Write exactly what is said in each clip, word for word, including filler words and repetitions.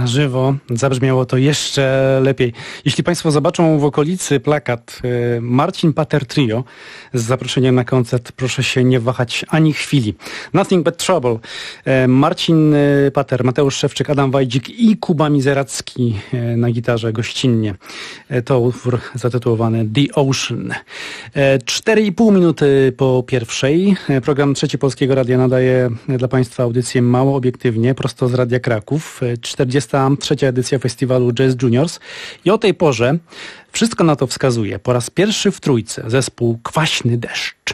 żywo zabrzmiało to jeszcze lepiej. Jeśli Państwo zobaczą w okolicy plakat Marcin Pater Trio z zaproszeniem na koncert, proszę się nie wahać ani chwili. Nothing but trouble. Marcin Pater, Mateusz Szewczyk, Adam Wajdzik i Kuba Mizeracki na gitarze gościnnie. To utwór zatytułowany The Ocean. Cztery i pół minuty po pierwszej. Program Trzeci Polskiego Radia nadaje dla Państwa audycję Mało Obiektywnie, prosto z Radia Kraków. czterdziesta trzecia edycja festiwalu Jazz Juniors. I o tej porze wszystko na to wskazuje. Po raz pierwszy w trójce zespół Kwaśny Deszcz.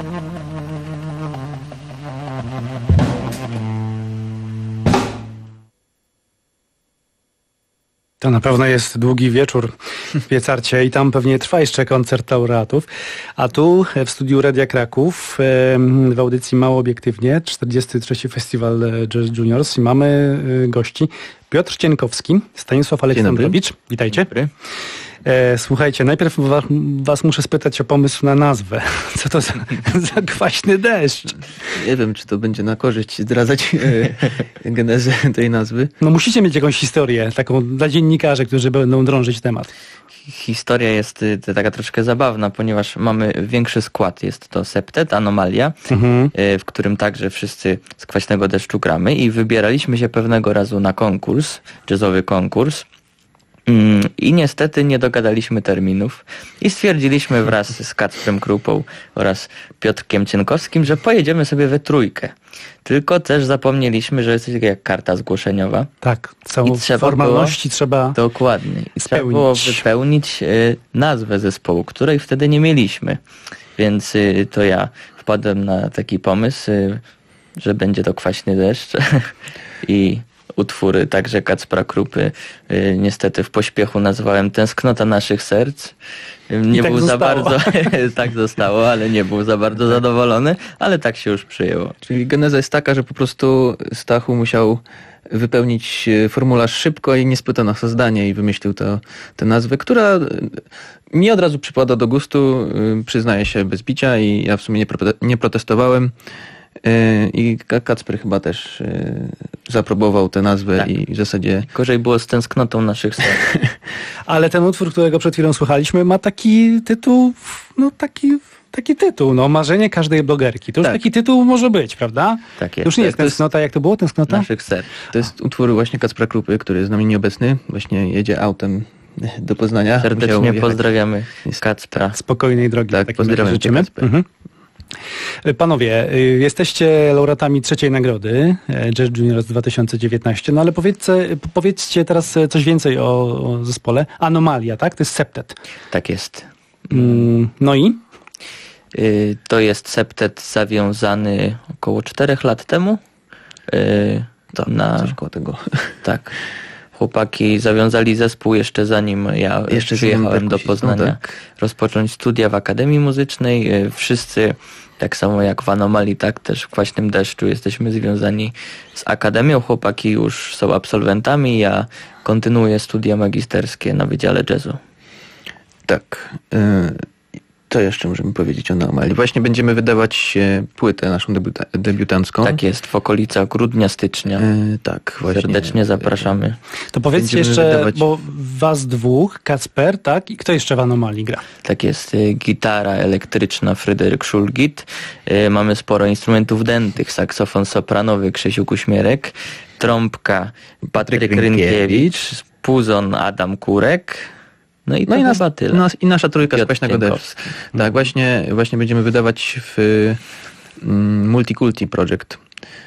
To na pewno jest długi wieczór w Piecarcie i tam pewnie trwa jeszcze koncert laureatów. A tu w studiu Radia Kraków w audycji Mało Obiektywnie czterdziesty trzeci Festiwal Jazz Juniors i mamy gości Piotr Cienkowski, Stanisław Aleksandrowicz. Witajcie. Dobry. Słuchajcie, najpierw was, was muszę spytać o pomysł na nazwę. Co to za, za kwaśny deszcz? Nie wiem, czy to będzie na korzyść zdradzać e, genezę tej nazwy. No musicie mieć jakąś historię, taką dla dziennikarzy, którzy będą drążyć temat. Historia jest y, taka troszkę zabawna, ponieważ mamy większy skład. Jest to septet, Anomalia, Mhm. y, w którym także wszyscy z Kwaśnego Deszczu gramy i wybieraliśmy się pewnego razu na konkurs, jazzowy konkurs. I niestety nie dogadaliśmy terminów i stwierdziliśmy wraz z Kacprem Krupą oraz Piotrkiem Cienkowskim, że pojedziemy sobie we trójkę. Tylko też zapomnieliśmy, że jest coś takiego jak karta zgłoszeniowa. Tak, całą I trzeba formalności było, trzeba Dokładnie. I trzeba spełnić. było wypełnić y, nazwę zespołu, której wtedy nie mieliśmy. Więc y, to ja wpadłem na taki pomysł, y, że będzie to Kwaśny Deszcz i utwory także Kacpra Krupy y, niestety w pośpiechu nazwałem Tęsknota naszych serc. Y, nie tak był za zostało. bardzo, tak zostało, ale nie był za bardzo zadowolony, ale tak się już przyjęło. Czyli geneza jest taka, że po prostu Stachu musiał wypełnić formularz szybko i nie spytał nas o zdanie i wymyślił to, tę nazwę, która mi od razu przypada do gustu, przyznaję się bez bicia i ja w sumie nie, pro, nie protestowałem. I Kacper chyba też zaaprobował tę nazwę tak. I w zasadzie... Gorzej było z Tęsknotą naszych serc. Ale ten utwór, którego przed chwilą słuchaliśmy, ma taki tytuł, no taki, taki tytuł, no Marzenie każdej blogerki. To już tak. taki tytuł może być, prawda? Tak jest. To już nie jest to jest Tęsknota, jak to było? Tęsknota? Naszych serc. To jest utwór właśnie Kacpra Krupy, który jest z nami nieobecny. Właśnie jedzie autem do Poznania. Serdecznie pozdrawiamy Kacpra. Spokojnej drogi. Tak, tak pozdrawiam życzymy. Mhm. Panowie, jesteście laureatami trzeciej nagrody Jazz Juniors dwa tysiące dziewiętnaście, no ale powiedzcie, powiedzcie teraz coś więcej o, o zespole. Anomalia, tak? To jest septet. Tak jest. No i? To jest septet zawiązany około czterech lat temu. To, na, coś koło tego. Tak. Chłopaki zawiązali zespół jeszcze zanim ja jeszcze przyjechałem do Poznania no tak. rozpocząć studia w Akademii Muzycznej. Wszyscy, tak samo jak w Anomalii, tak też w Kwaśnym Deszczu jesteśmy związani z Akademią. Chłopaki już są absolwentami, ja kontynuuję studia magisterskie na Wydziale Jazzu. Tak. To jeszcze możemy powiedzieć o Anomalii. Właśnie będziemy wydawać płytę naszą debiuta- debiutancką. Tak jest, w okolicach grudnia, stycznia. Yy, tak, właśnie. Serdecznie zapraszamy. To powiedzcie Będziemy jeszcze, wydawać... bo was dwóch, Kacper, tak? I kto jeszcze w Anomalii gra? Tak jest, gitara elektryczna Fryderyk Szulgit. Mamy sporo instrumentów dętych, saksofon sopranowy Krzysiu Kuśmierek, trąbka Patryk Rynkiewicz, puzon Adam Kurek. No i to no i nas, tyle. Nas, i nasza trójka z Kwaśnego Deszczu. Tak, właśnie, właśnie będziemy wydawać w um, Multikulti Project.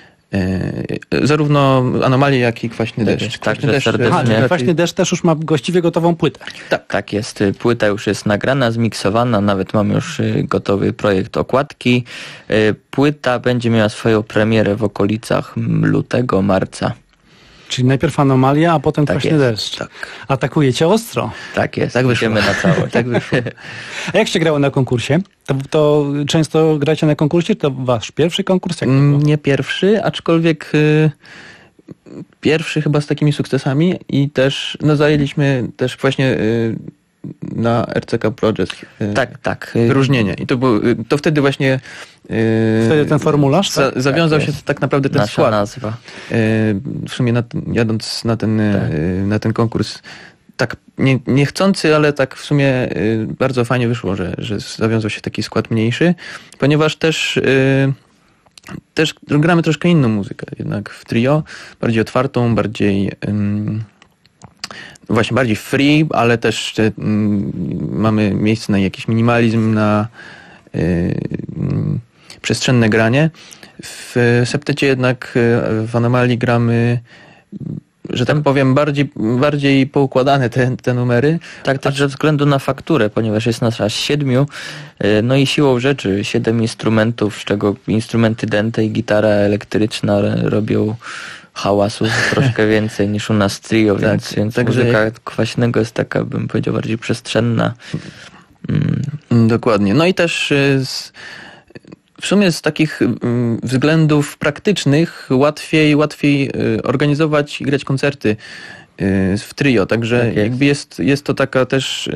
E, zarówno Anomalię, jak i Kwaśny tak Deszcz. Także deszcz serdecznie. A, Kwaśny Deszcz też już ma właściwie gotową płytę. Tak, tak jest. Płyta już jest nagrana, zmiksowana, nawet mamy już gotowy projekt okładki. Płyta będzie miała swoją premierę w okolicach lutego, marca. Czyli najpierw Anomalia, a potem tak Kwaśny jest, Deszcz. Tak. Atakujecie ostro. Tak jest, tak idziemy na całość. Tak wyszło. A jak się grało na konkursie? To, to często gracie na konkursie? To wasz pierwszy konkurs? Jak to było? Nie pierwszy, aczkolwiek y, pierwszy chyba z takimi sukcesami i też no, zajęliśmy też właśnie y, na R C K Project y, tak, tak. wyróżnienie. I to, był, to wtedy właśnie y, wtedy ten formularz? za, tak? zawiązał tak się tak naprawdę ten Nasza skład. nazwa. Y, w sumie na, jadąc na ten, tak. y, na ten konkurs tak nie, niechcący, ale tak w sumie y, bardzo fajnie wyszło, że, że zawiązał się taki skład mniejszy, ponieważ też y, też gramy troszkę inną muzykę, jednak w trio, bardziej otwartą, bardziej ym, właśnie bardziej free, ale też ym, mamy miejsce na jakiś minimalizm, na y, y, przestrzenne granie. W septecie jednak y, w Anomalii gramy że tak powiem, bardziej, bardziej poukładane te, te numery. Tak, też ze względu na fakturę, ponieważ jest nas aż siedmiu, y, no i siłą rzeczy siedem instrumentów, z czego instrumenty dęte i gitara elektryczna robią hałasu troszkę więcej niż u nas trio, tak, więc, więc także muzyka jak... Kwaśnego jest taka, bym powiedział, bardziej przestrzenna. Mm. Dokładnie. No i też z, w sumie z takich względów praktycznych łatwiej, łatwiej organizować i grać koncerty w trio, także tak jest. Jakby jest, jest to taka też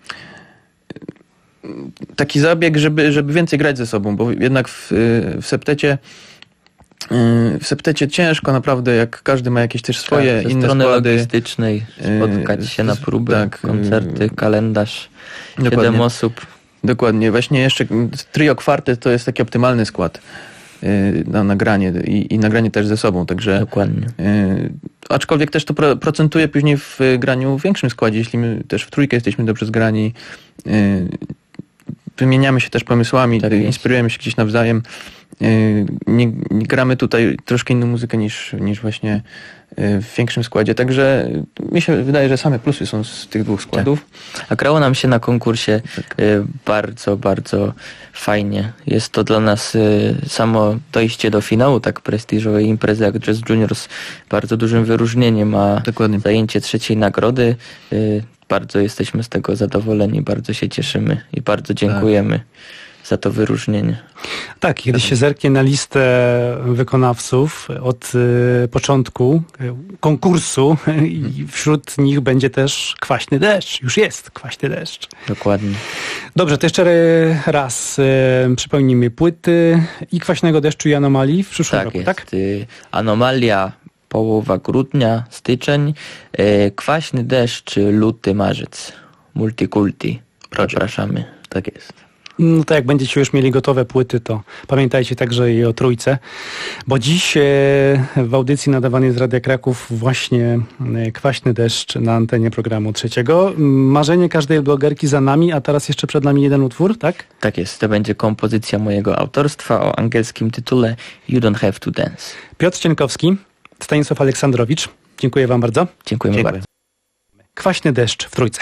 taki zabieg, żeby, żeby więcej grać ze sobą, bo jednak w, w septecie W septecie ciężko naprawdę, jak każdy ma jakieś też swoje tak, inne strony składy. logistycznej, spotkać się na próby, tak, koncerty, kalendarz, dokładnie. siedem osób. Dokładnie, właśnie jeszcze trio kwartet to jest taki optymalny skład na nagranie i, i nagranie też ze sobą, także dokładnie. Aczkolwiek też to pro, procentuje później w graniu w większym składzie, jeśli my też w trójkę jesteśmy dobrze zgrani, wymieniamy się też pomysłami, tak inspirujemy się gdzieś nawzajem. Nie, nie gramy tutaj troszkę inną muzykę niż, niż właśnie w większym składzie, także mi się wydaje, że same plusy są z tych dwóch składów. Tak. A grało nam się na konkursie tak. bardzo, bardzo fajnie. Jest to dla nas samo dojście do finału tak prestiżowej imprezy jak Jazz Juniors bardzo dużym wyróżnieniem, a dokładnie. Zajęcie trzeciej nagrody. Bardzo jesteśmy z tego zadowoleni, bardzo się cieszymy i bardzo dziękujemy. Tak. za to wyróżnienie. Tak, kiedy się zerknie na listę wykonawców od y, początku y, konkursu i wśród nich będzie też Kwaśny Deszcz. Już jest Kwaśny Deszcz. Dokładnie. Dobrze, to jeszcze raz y, przypomnijmy płyty i Kwaśnego Deszczu i Anomalii w przyszłym tak roku, jest. tak? Y, Anomalia połowa grudnia, styczeń, y, Kwaśny Deszcz luty, marzec. Multikulti. Zapraszamy. Tak jest. No to jak będziecie już mieli gotowe płyty, to pamiętajcie także i o trójce, bo dziś w audycji nadawanej z Radia Kraków właśnie Kwaśny Deszcz na antenie programu trzeciego. Marzenie każdej blogerki za nami, a teraz jeszcze przed nami jeden utwór, tak? Tak jest, to będzie kompozycja mojego autorstwa o angielskim tytule You Don't Have to Dance. Piotr Cienkowski, Stanisław Aleksandrowicz, dziękuję wam bardzo. Dziękujemy Dziękuję. bardzo. Kwaśny Deszcz w trójce.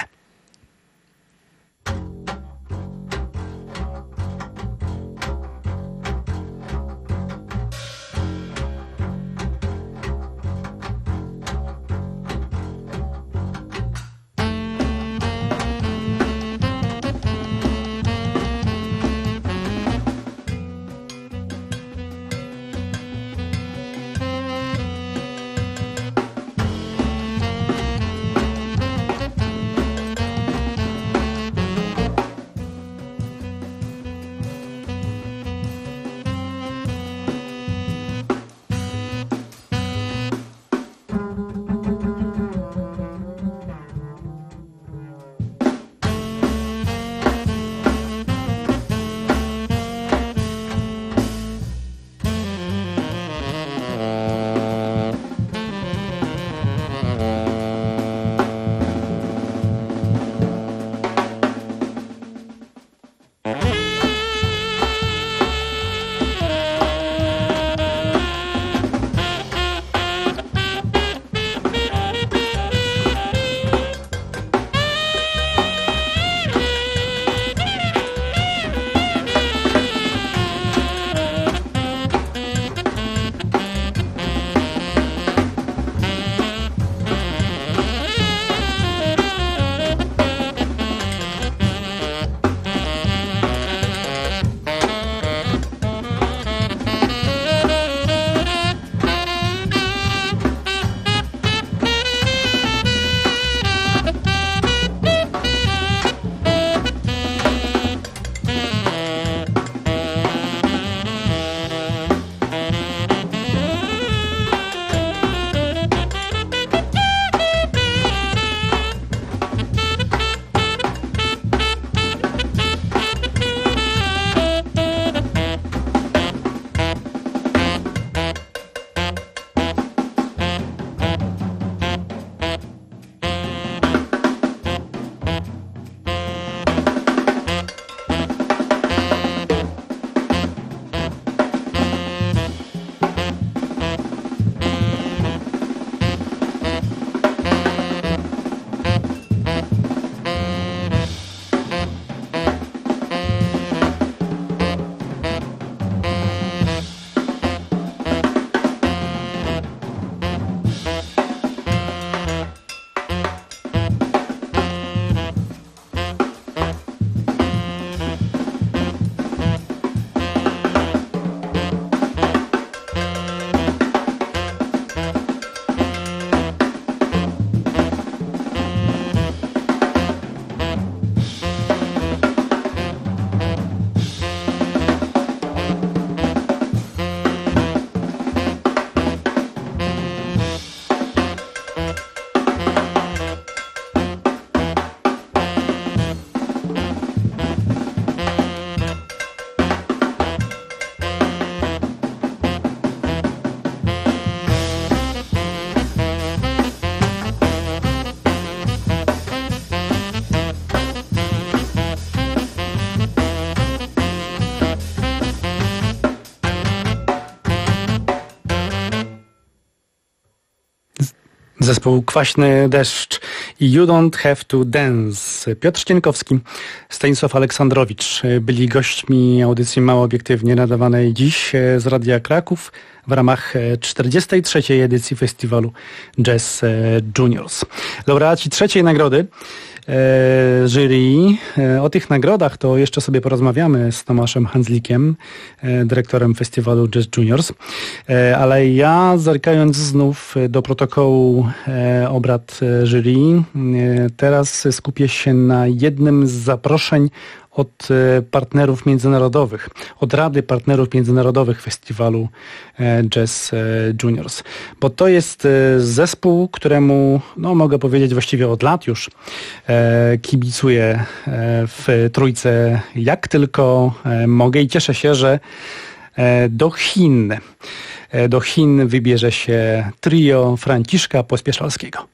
Zespół Kwaśny Deszcz i You Don't Have to Dance. Piotr Ścienkowski, Stanisław Aleksandrowicz byli gośćmi audycji Mało Obiektywnie, nadawanej dziś z Radia Kraków w ramach czterdziestej trzeciej edycji festiwalu Jazz Juniors. Laureaci trzeciej nagrody E, jury. E, o tych nagrodach to jeszcze sobie porozmawiamy z Tomaszem Handzlikiem, e, dyrektorem festiwalu Jazz Juniors. E, ale ja, zerkając znów do protokołu e, obrad jury, e, teraz skupię się na jednym z zaproszeń od partnerów międzynarodowych, od Rady Partnerów Międzynarodowych Festiwalu Jazz Juniors. Bo to jest zespół, któremu, no mogę powiedzieć właściwie od lat już, kibicuję w Trójce jak tylko mogę i cieszę się, że do Chin, do Chin wybierze się trio Franciszka Pospieszalskiego.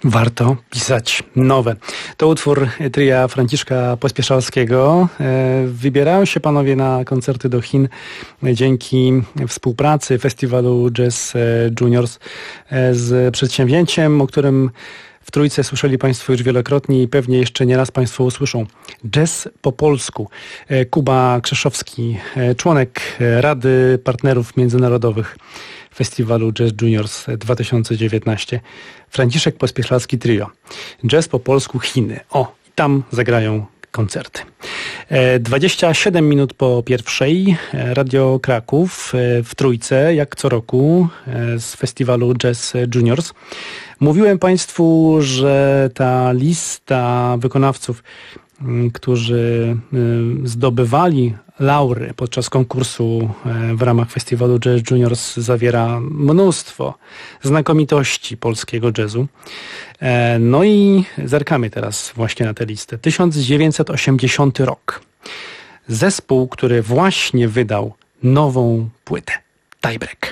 Warto pisać nowe. To utwór tria Franciszka Pospieszalskiego. Wybierają się panowie na koncerty do Chin dzięki współpracy Festiwalu Jazz Juniors z przedsięwzięciem, o którym w Trójce słyszeli państwo już wielokrotnie i pewnie jeszcze nie raz państwo usłyszą. Jazz po polsku. Kuba Krzeszowski, członek Rady Partnerów Międzynarodowych Festiwalu Jazz Juniors dwa tysiące dziewiętnaście. Franciszek Pospieszalski Trio. Jazz po polsku Chiny. O, tam zagrają koncerty. dwadzieścia siedem minut po pierwszej. Radio Kraków w Trójce, jak co roku, z festiwalu Jazz Juniors. Mówiłem państwu, że ta lista wykonawców, którzy zdobywali laury podczas konkursu w ramach festiwalu Jazz Juniors, zawiera mnóstwo znakomitości polskiego jazzu. No i zerkamy teraz właśnie na tę listę. tysiąc dziewięćset osiemdziesiąty rok. Zespół, który właśnie wydał nową płytę. Tiebreak.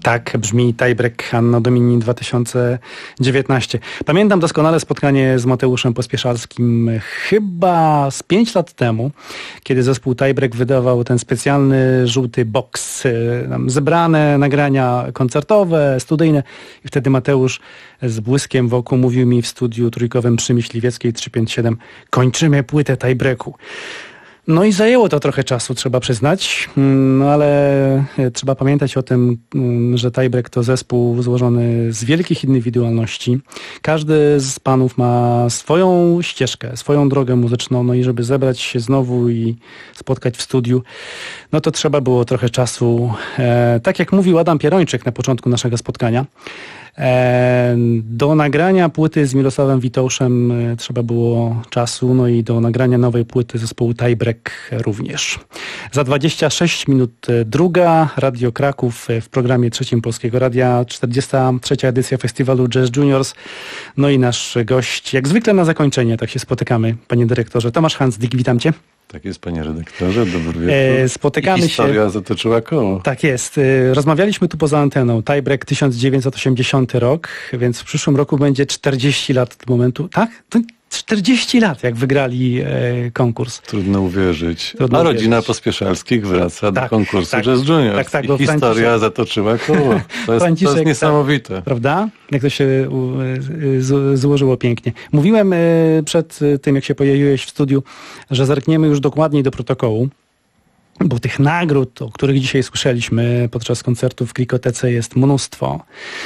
Tak brzmi Tiebreak Anno Domini dwa tysiące dziewiętnaście. Pamiętam doskonale spotkanie z Mateuszem Pospieszalskim chyba z pięć lat temu, kiedy zespół Tiebreak wydawał ten specjalny żółty box, tam zebrane nagrania koncertowe, studyjne i wtedy Mateusz z błyskiem wokół mówił mi w studiu trójkowym przy Myśliwieckiej trzysta pięćdziesiąt siedem: kończymy płytę Tiebreaku. No i zajęło to trochę czasu, trzeba przyznać, no ale trzeba pamiętać o tym, że Tiebreak to zespół złożony z wielkich indywidualności. Każdy z panów ma swoją ścieżkę, swoją drogę muzyczną, no i żeby zebrać się znowu i spotkać w studiu, no to trzeba było trochę czasu. E, tak jak mówił Adam Pierończyk na początku naszego spotkania, do nagrania płyty z Mirosławem Witouszem trzeba było czasu, no i do nagrania nowej płyty zespołu Tiebreak również. Za dwadzieścia sześć minut druga, Radio Kraków w programie trzecim Polskiego Radia, czterdziesta trzecia edycja festiwalu Jazz Juniors. No i nasz gość, jak zwykle na zakończenie, tak się spotykamy, panie dyrektorze. Tomasz Hansdik, witam cię. Tak jest, panie redaktorze, dobry wieczór. E, spotykamy I historia się... zatoczyła koło. Tak jest. E, rozmawialiśmy tu poza anteną. Tiebreak tysiąc dziewięćset osiemdziesiąty rok, więc w przyszłym roku będzie czterdzieści lat od momentu. Tak? To czterdzieści lat, jak wygrali e, konkurs. Trudno uwierzyć. Trudno A uwierzyć. rodzina Pospieszalskich wraca tak, do konkursu tak, Jazz Juniors. Tak, tak, I historia Franciszek, zatoczyła koło. To jest, to jest niesamowite. Tak, prawda? Jak to się z, złożyło pięknie. Mówiłem przed tym, jak się pojawiłeś w studiu, że zerkniemy już dokładniej do protokołu, bo tych nagród, o których dzisiaj słyszeliśmy podczas koncertu w Klikotece, jest mnóstwo.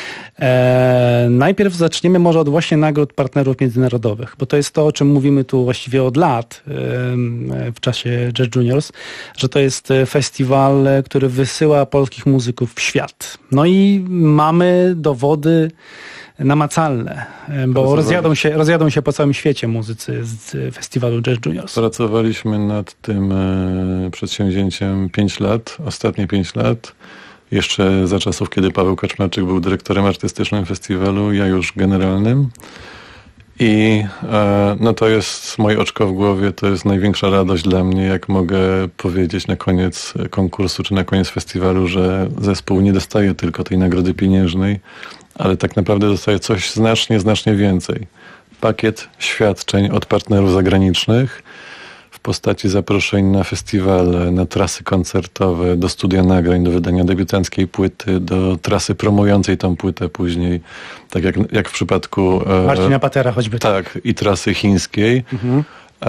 E, najpierw zaczniemy może od właśnie nagród partnerów międzynarodowych, bo to jest to, o czym mówimy tu właściwie od lat e, w czasie Jazz Juniors, że to jest festiwal, który wysyła polskich muzyków w świat. No i mamy dowody namacalne, bo rozjadą się, rozjadą się po całym świecie muzycy z festiwalu Jazz Juniors. Pracowaliśmy nad tym e, przedsięwzięciem pięć lat, ostatnie pięć lat. Jeszcze za czasów, kiedy Paweł Kaczmarczyk był dyrektorem artystycznym festiwalu, ja już generalnym. I e, no to jest moje oczko w głowie, to jest największa radość dla mnie, jak mogę powiedzieć na koniec konkursu czy na koniec festiwalu, że zespół nie dostaje tylko tej nagrody pieniężnej, ale tak naprawdę dostaje coś znacznie, znacznie więcej. Pakiet świadczeń od partnerów zagranicznych w postaci zaproszeń na festiwale, na trasy koncertowe, do studia nagrań, do wydania debiutanckiej płyty, do trasy promującej tą płytę później, tak jak, jak w przypadku e, Marcina Patera choćby. Tak, i trasy chińskiej. Mhm.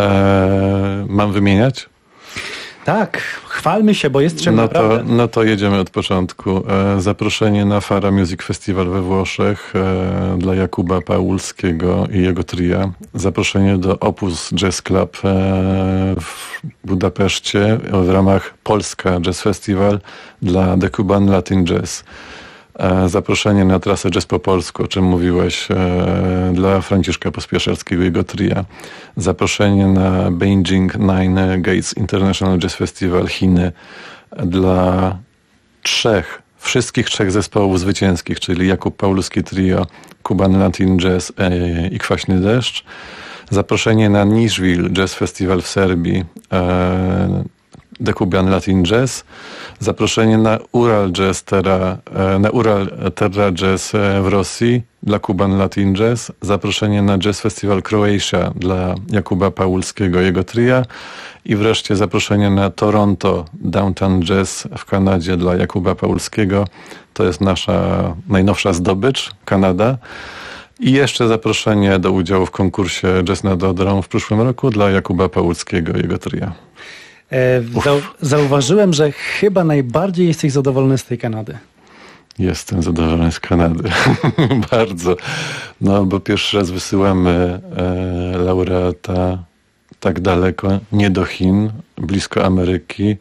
E, mam wymieniać? Tak, chwalmy się, bo jest czym no naprawdę. To, no to jedziemy od początku. E, zaproszenie na Fara Music Festival we Włoszech e, dla Jakuba Paulskiego i jego tria. Zaproszenie do Opus Jazz Club e, w Budapeszcie w ramach Polska Jazz Festival dla The Cuban Latin Jazz. E, zaproszenie na trasę Jazz po polsku, o czym mówiłeś, e, dla Franciszka Pospieszalskiego i jego tria. Zaproszenie na Beijing Nine Gates International Jazz Festival Chiny dla trzech, wszystkich trzech zespołów zwycięskich, czyli Jakub Paulski Trio, Cuban Latin Jazz e, i Kwaśny Deszcz. Zaproszenie na Nishville Jazz Festival w Serbii, e, The Cuban Latin Jazz. Zaproszenie na Ural Jazz Terra, na Ural Terra Jazz w Rosji dla Cuban Latin Jazz. Zaproszenie na Jazz Festival Croatia dla Jakuba Paulskiego i jego tria. I wreszcie zaproszenie na Toronto Downtown Jazz w Kanadzie dla Jakuba Paulskiego. To jest nasza najnowsza zdobycz, Kanada. I jeszcze zaproszenie do udziału w konkursie Jazz nad Odrą w przyszłym roku dla Jakuba Paulskiego i jego tria. Zau- zauważyłem, że chyba najbardziej jesteś zadowolony z tej Kanady. Jestem zadowolony z Kanady. Bardzo. No, bo pierwszy raz wysyłamy e, laureata tak daleko, nie do Chin, blisko Ameryki.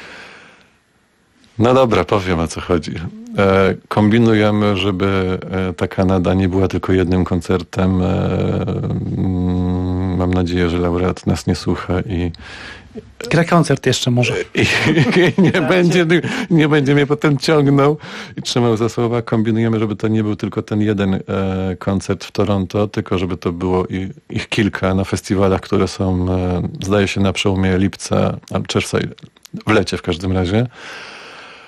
No dobra, powiem, o co chodzi. E, kombinujemy, żeby e, ta Kanada nie była tylko jednym koncertem. E, mm, mam nadzieję, że laureat nas nie słucha i Gra koncert jeszcze może. I, i nie, będzie, nie będzie mnie potem ciągnął i trzymał za słowa. Kombinujemy, żeby to nie był tylko ten jeden e, koncert w Toronto, tylko żeby to było i, ich kilka na festiwalach, które są, e, zdaje się, na przełomie lipca, albo czerwca, w lecie w każdym razie.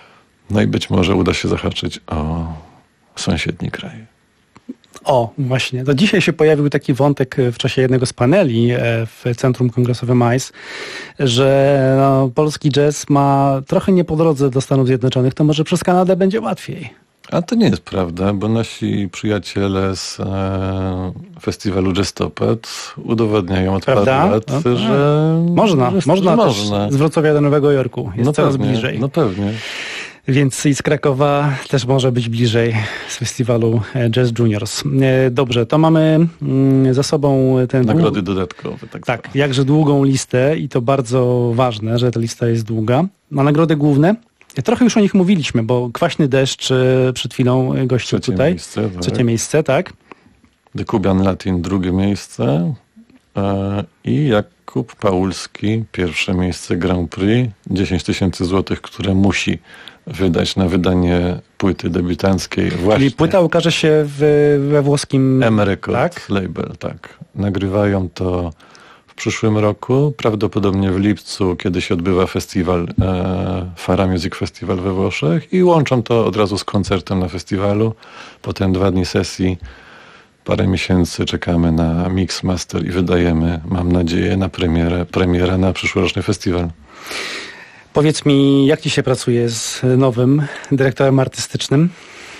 No i być może uda się zahaczyć o sąsiedni kraj. O, właśnie. To dzisiaj się pojawił taki wątek w czasie jednego z paneli w Centrum Kongresowym I C E, że no, polski jazz ma trochę nie po drodze do Stanów Zjednoczonych, to może przez Kanadę będzie łatwiej. A to nie jest prawda, bo nasi przyjaciele z e, festiwalu Jazztopet udowodniają od Prawda? paru lat, No, że można. że, Można, że też można. z Wrocławia do Nowego Jorku. Jest no coraz pewnie, bliżej. No pewnie. Więc i z Krakowa też może być bliżej z festiwalu Jazz Juniors. E, Dobrze, to mamy mm, za sobą ten... Nagrody dodatkowe. Tak, Tak, zwane. jakże długą listę i to bardzo ważne, że ta lista jest długa. Na nagrody główne, trochę już o nich mówiliśmy, bo Kwaśny Deszcz e, przed chwilą gościł Trzecie tutaj. miejsce, tak. Trzecie miejsce, tak. The Cuban Latin drugie miejsce e, i Jakub Paulski pierwsze miejsce Grand Prix. dziesięć tysięcy złotych, które musi wydać na wydanie płyty debiutanckiej. Właśnie. Czyli płyta ukaże się w, we włoskim... M Record tak? label, tak. Nagrywają to w przyszłym roku, prawdopodobnie w lipcu, kiedy się odbywa festiwal e, Fara Music Festival we Włoszech i łączą to od razu z koncertem na festiwalu. Potem dwa dni sesji, parę miesięcy czekamy na mix, master i wydajemy, mam nadzieję, na premierę, premierę na przyszłoroczny festiwal. Powiedz mi, jak ci się pracuje z nowym dyrektorem artystycznym?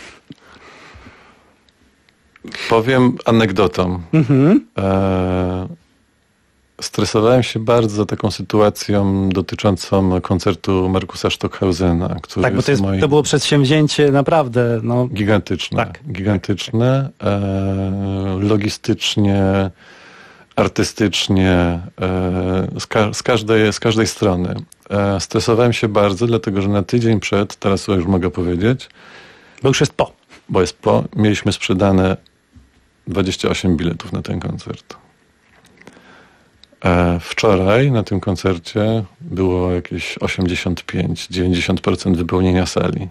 Powiem anegdotą. Mhm. E, stresowałem się bardzo taką sytuacją dotyczącą koncertu Markusa Stockhausena, który Tak, bo to, jest, moim... to było przedsięwzięcie naprawdę, no... Gigantyczne, Tak. gigantyczne, e, logistycznie, artystycznie, e, z, ka- z, każdej, z każdej strony. E, stresowałem się bardzo, dlatego że na tydzień przed, teraz już mogę powiedzieć, Bo już jest po. bo jest po, mieliśmy sprzedane dwadzieścia osiem biletów na ten koncert. E, wczoraj na tym koncercie było jakieś osiemdziesiąt pięć do dziewięćdziesięciu procent wypełnienia sali.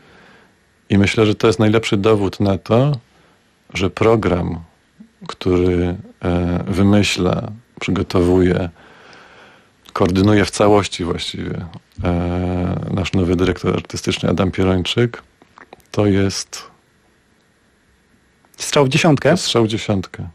I myślę, że to jest najlepszy dowód na to, że program, który e, wymyśla, przygotowuje, koordynuje w całości właściwie e, nasz nowy dyrektor artystyczny Adam Pierończyk, to jest Strzał w dziesiątkę. strzał w dziesiątkę.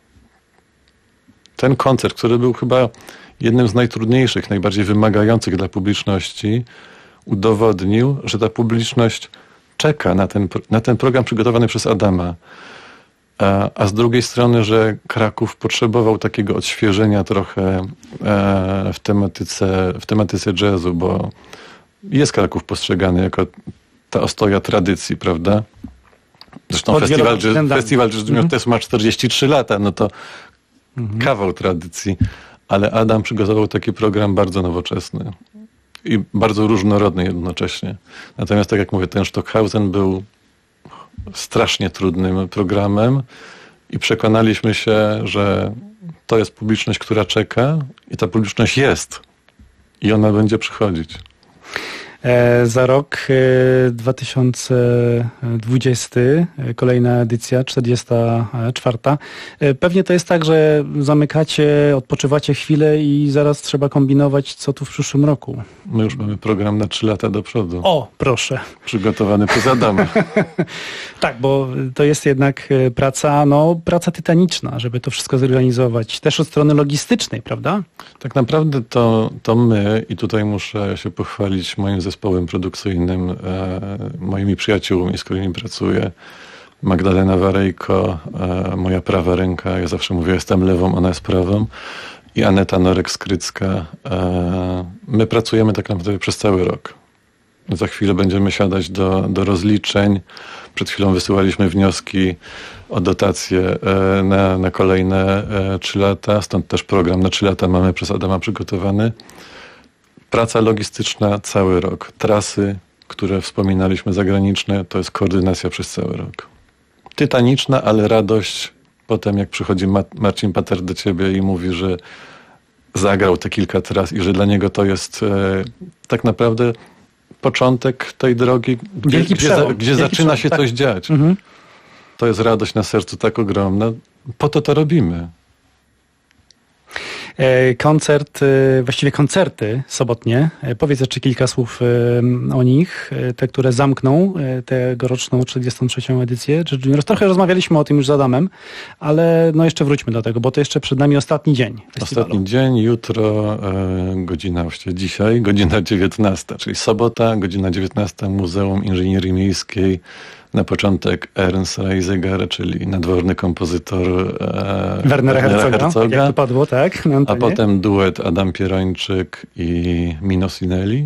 Ten koncert, który był chyba jednym z najtrudniejszych, najbardziej wymagających dla publiczności, udowodnił, że ta publiczność czeka na ten, na ten program przygotowany przez Adama. A, a z drugiej strony, że Kraków potrzebował takiego odświeżenia trochę e, w tematyce, w tematyce jazzu, bo jest Kraków postrzegany jako ta ostoja tradycji, prawda? Zresztą Pod festiwal, wieloma względami. festiwal Jazz Junior też ma czterdzieści trzy lata, no to kawał tradycji. Ale Adam przygotował taki program bardzo nowoczesny i bardzo różnorodny jednocześnie. Natomiast tak jak mówię, ten Stockhausen był strasznie trudnym programem i przekonaliśmy się, że to jest publiczność, która czeka i ta publiczność jest i ona będzie przychodzić. E, za rok e, dwa tysiące dwudziesty, e, kolejna edycja, czterdziesta czwarta. E, pewnie to jest tak, że zamykacie, odpoczywacie chwilę i zaraz trzeba kombinować, co tu w przyszłym roku. My już mamy program na trzy lata do przodu. O, proszę. Przygotowany przez Adama. Tak, bo to jest jednak e, praca, no, praca tytaniczna, żeby to wszystko zorganizować. Też od strony logistycznej, prawda? Tak naprawdę to, to my, i tutaj muszę się pochwalić moim zespołem produkcyjnym, e, moimi przyjaciółmi, z którymi pracuję. Magdalena Warejko, e, moja prawa ręka, ja zawsze mówię, jestem lewą, ona jest prawą. I Aneta Norek-Skrycka. E, my pracujemy tak naprawdę przez cały rok. Za chwilę będziemy siadać do, do rozliczeń. Przed chwilą wysyłaliśmy wnioski o dotacje e, na, na kolejne e, trzy lata. Stąd też program na trzy lata mamy przez Adama przygotowany. Praca logistyczna cały rok. Trasy, które wspominaliśmy, zagraniczne, to jest koordynacja przez cały rok. Tytaniczna, ale radość potem, jak przychodzi Ma- Marcin Pater do ciebie i mówi, że zagrał te kilka tras i że dla niego to jest e, tak naprawdę początek tej drogi, gdzie, Wielki gdzie, przełom. za, gdzie Wielki zaczyna przełom, się tak. coś dziać. Mhm. To jest radość na sercu tak ogromna. Po to to robimy. Koncert, właściwie koncerty sobotnie. Powiedz jeszcze kilka słów o nich, te, które zamkną tegoroczną trzydziestą trzecią edycję Jazz Juniors. Trochę rozmawialiśmy o tym już z Adamem, ale no jeszcze wróćmy do tego, bo to jeszcze przed nami ostatni dzień festiwalu. Ostatni dzień, jutro e, godzina, właściwie dzisiaj, godzina dziewiętnasta, czyli sobota, godzina dziewiętnasta, Muzeum Inżynierii Miejskiej. Na początek Ernst Reisiger, czyli nadworny kompozytor e, Wernera Herzoga, Herzoga. jak to padło, tak? A potem duet Adam Pierończyk i Mino Sinelli,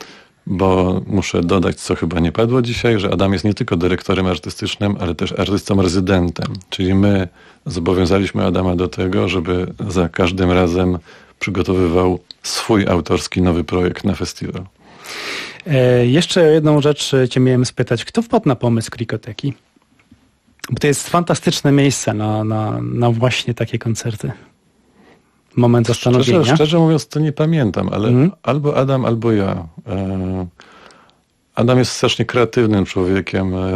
bo muszę dodać, co chyba nie padło dzisiaj, że Adam jest nie tylko dyrektorem artystycznym, ale też artystą rezydentem. Czyli my zobowiązaliśmy Adama do tego, żeby za każdym razem przygotowywał swój autorski nowy projekt na festiwal. E, jeszcze jedną rzecz cię miałem spytać. Kto wpadł na pomysł Krikoteki? Bo to jest fantastyczne miejsce na, na, na właśnie takie koncerty. Moment zastanowienia. Szczerze, szczerze mówiąc, to nie pamiętam, ale mm. albo Adam, albo ja. E, Adam jest strasznie kreatywnym człowiekiem, e,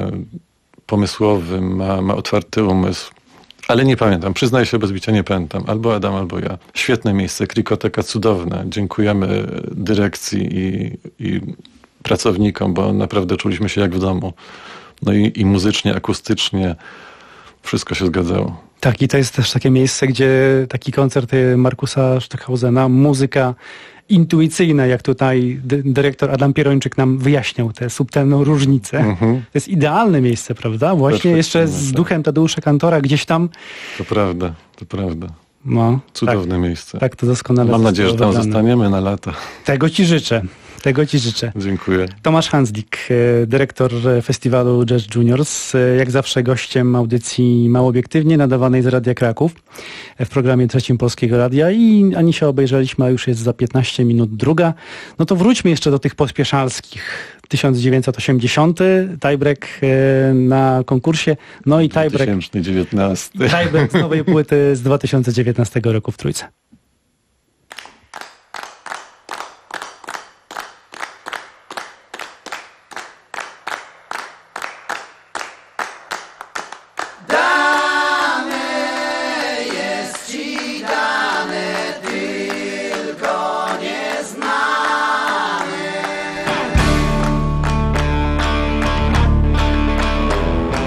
pomysłowym, ma, ma otwarty umysł. Ale nie pamiętam, przyznaję się bez bicia, nie pamiętam. Albo Adam, albo ja. Świetne miejsce, Krikoteka cudowne. Dziękujemy dyrekcji i, i pracownikom, bo naprawdę czuliśmy się jak w domu. No i, i muzycznie, akustycznie wszystko się zgadzało. Tak, i to jest też takie miejsce, gdzie taki koncert Markusa Stockhausena, muzyka intuicyjna, jak tutaj dyrektor Adam Pierończyk nam wyjaśniał tę subtelną różnicę. Mhm. To jest idealne miejsce, prawda? Właśnie jeszcze z duchem Tadeusza Kantora gdzieś tam. To prawda, to prawda. No, cudowne tak, miejsce. Tak, to doskonale. Mam nadzieję, że tam zostaniemy na lata. Tego ci życzę. Tego ci życzę. Dziękuję. Tomasz Handzlik, dyrektor festiwalu Jazz Juniors, jak zawsze gościem audycji Mało Obiektywnie, nadawanej z Radia Kraków w programie Trzecim Polskiego Radia i Anisia obejrzeliśmy, a już jest za piętnaście minut druga. No to wróćmy jeszcze do tych pospieszalskich. tysiąc dziewięćset osiemdziesiąty, tiebreak na konkursie, no i tiebreak, dwa tysiące dziewiętnasty. tiebreak z nowej płyty z dwa tysiące dziewiętnastego roku w Trójce.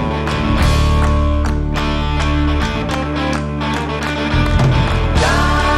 Die!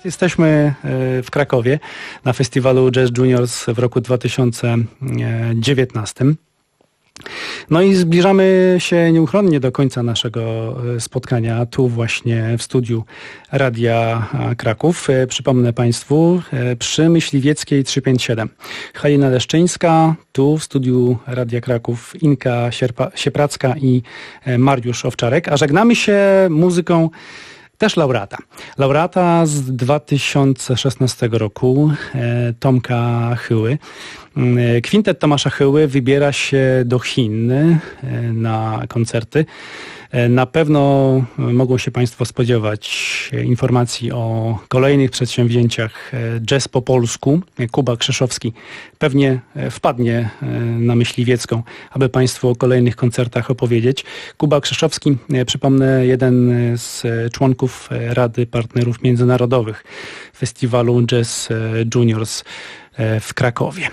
Jesteśmy w Krakowie na festiwalu Jazz Juniors w roku dwa tysiące dziewiętnastym. No i zbliżamy się nieuchronnie do końca naszego spotkania tu właśnie w studiu Radia Kraków. Przypomnę Państwu, przy Myśliwieckiej trzysta pięćdziesiąt siedem. Halina Leszczyńska, tu w studiu Radia Kraków Inka Sierpa, Siepracka i Mariusz Owczarek. A żegnamy się muzyką też laureata. Laureata z dwa tysiące szesnastego roku, Tomka Chyły. Kwintet Tomasza Chyły wybiera się do Chin na koncerty. Na pewno mogą się Państwo spodziewać informacji o kolejnych przedsięwzięciach Jazz po polsku. Kuba Krzeszowski pewnie wpadnie na Myśliwiecką, aby Państwu o kolejnych koncertach opowiedzieć. Kuba Krzeszowski, przypomnę, jeden z członków Rady Partnerów Międzynarodowych Festiwalu Jazz Juniors w Krakowie.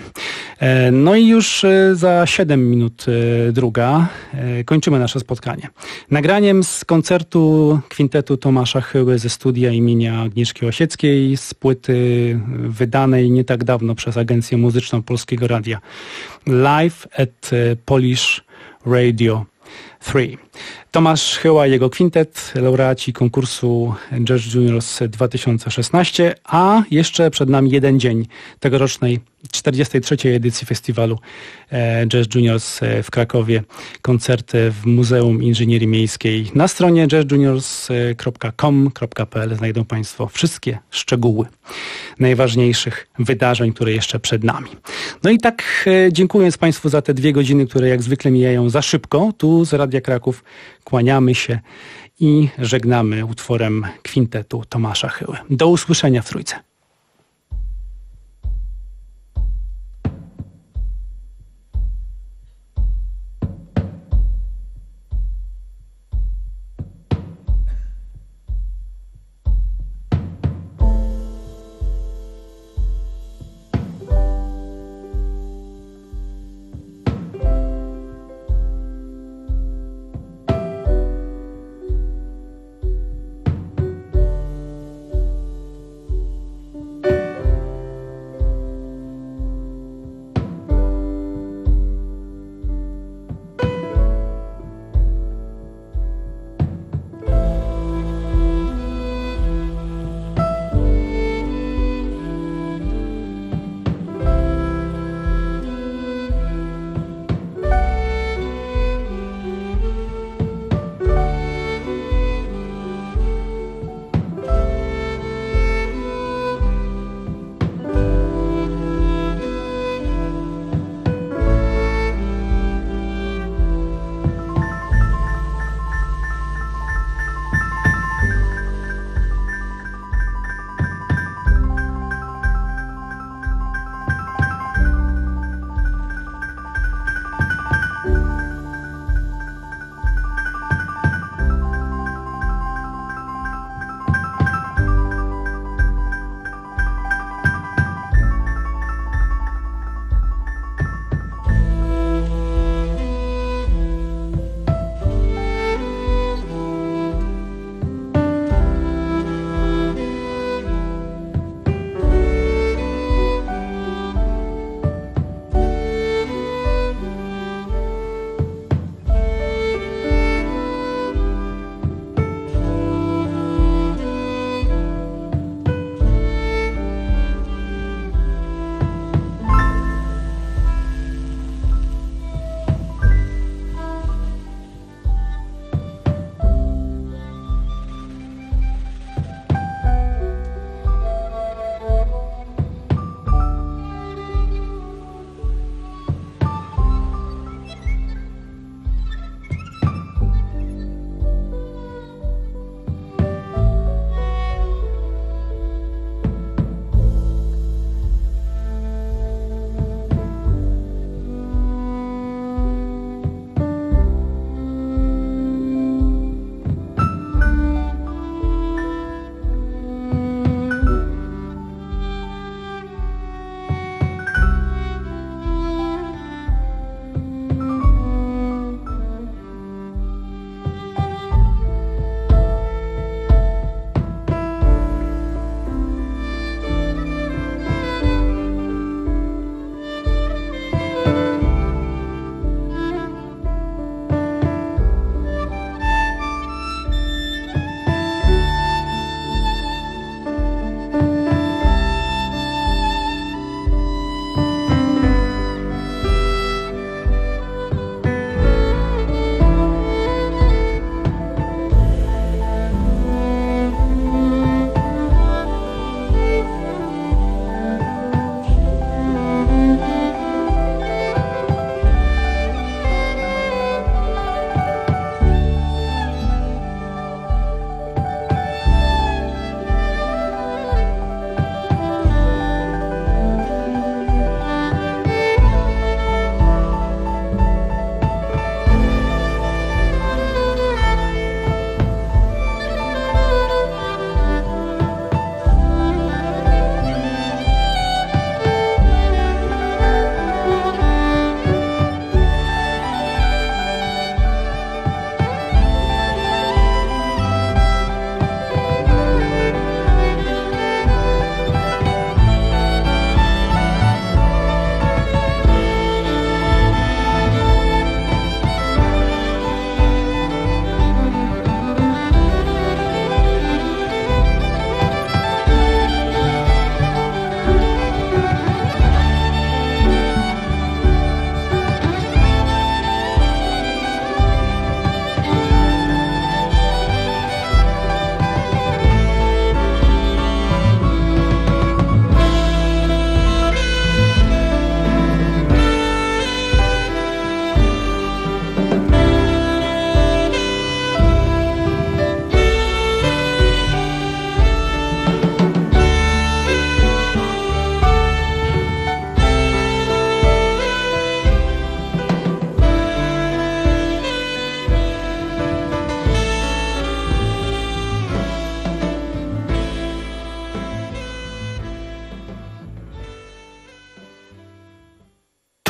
No i już za siedem minut druga kończymy nasze spotkanie. Nagraniem z koncertu kwintetu Tomasza Chyły ze studia imienia Agnieszki Osieckiej z płyty wydanej nie tak dawno przez Agencję Muzyczną Polskiego Radia Live at Polish Radio trzy. Tomasz Chyła i jego kwintet, laureaci konkursu Jazz Juniors dwa tysiące szesnaście, a jeszcze przed nami jeden dzień tegorocznej czterdziestej trzeciej edycji festiwalu Jazz Juniors w Krakowie. Koncerty w Muzeum Inżynierii Miejskiej. Na stronie jazz juniors kropka com kropka p l znajdą Państwo wszystkie szczegóły najważniejszych wydarzeń, które jeszcze przed nami. No i tak dziękując Państwu za te dwie godziny, które jak zwykle mijają za szybko, tu z Radia Kraków kłaniamy się i żegnamy utworem kwintetu Tomasza Chyły. Do usłyszenia w Trójce.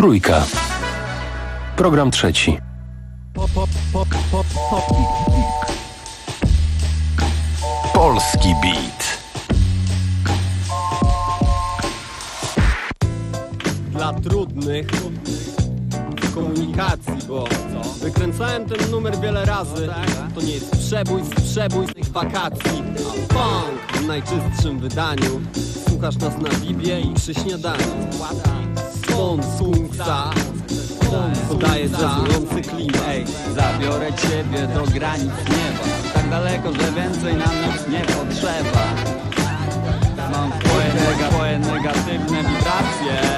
Trójka. Program trzeci. Polski Beat. Dla trudnych w komunikacji, bo wykręcałem ten numer wiele razy. To nie jest przebójstw, przebójstw wakacji, a funk w najczystszym wydaniu. Słuchasz nas na Bibie i przy śniadaniu. Skąd skunksa podaje jazzujący klimat. Ej, zabiorę ciebie do granic nieba, tak daleko, że więcej nam nic nie potrzeba.